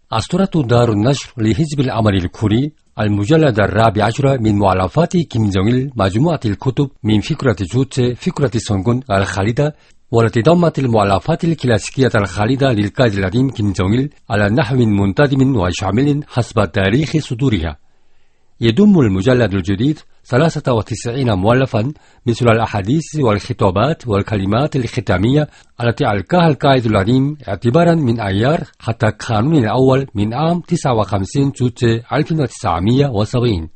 أصدرت دار النشر لحزب العمل الكوري المجلد 14 من مؤلفات كيم جونغ إل مجموعة الكتب من فكرة جوتشي فكرة سونغون الخالدة، والتي ضمت المؤلفات الكلاسيكية الخالدة للقائد العظيم كيم جونغ إل على نحو منتظم وشامل حسب تاريخ صدورها. يضم المجلد الجديد 93 مؤلفا مثل الأحاديث والخطابات والكلمات الختامية التي ألقاها القائد العظيم اعتبارا من أيار حتى القانون الأول من عام 59 جوتشي 1970.